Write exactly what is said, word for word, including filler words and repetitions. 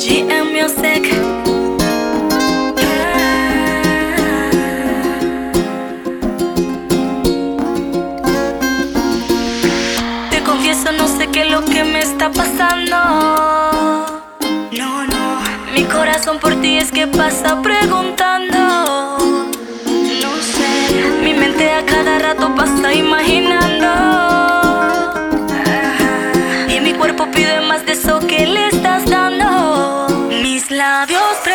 G M Music. Te confieso, no sé qué es lo que me está pasando. No, no. Mi corazón por ti es que pasa preguntando. No sé. Mi mente a cada rato pasa imaginando. Y mi cuerpo pide más de eso que le estás dando. Mis labios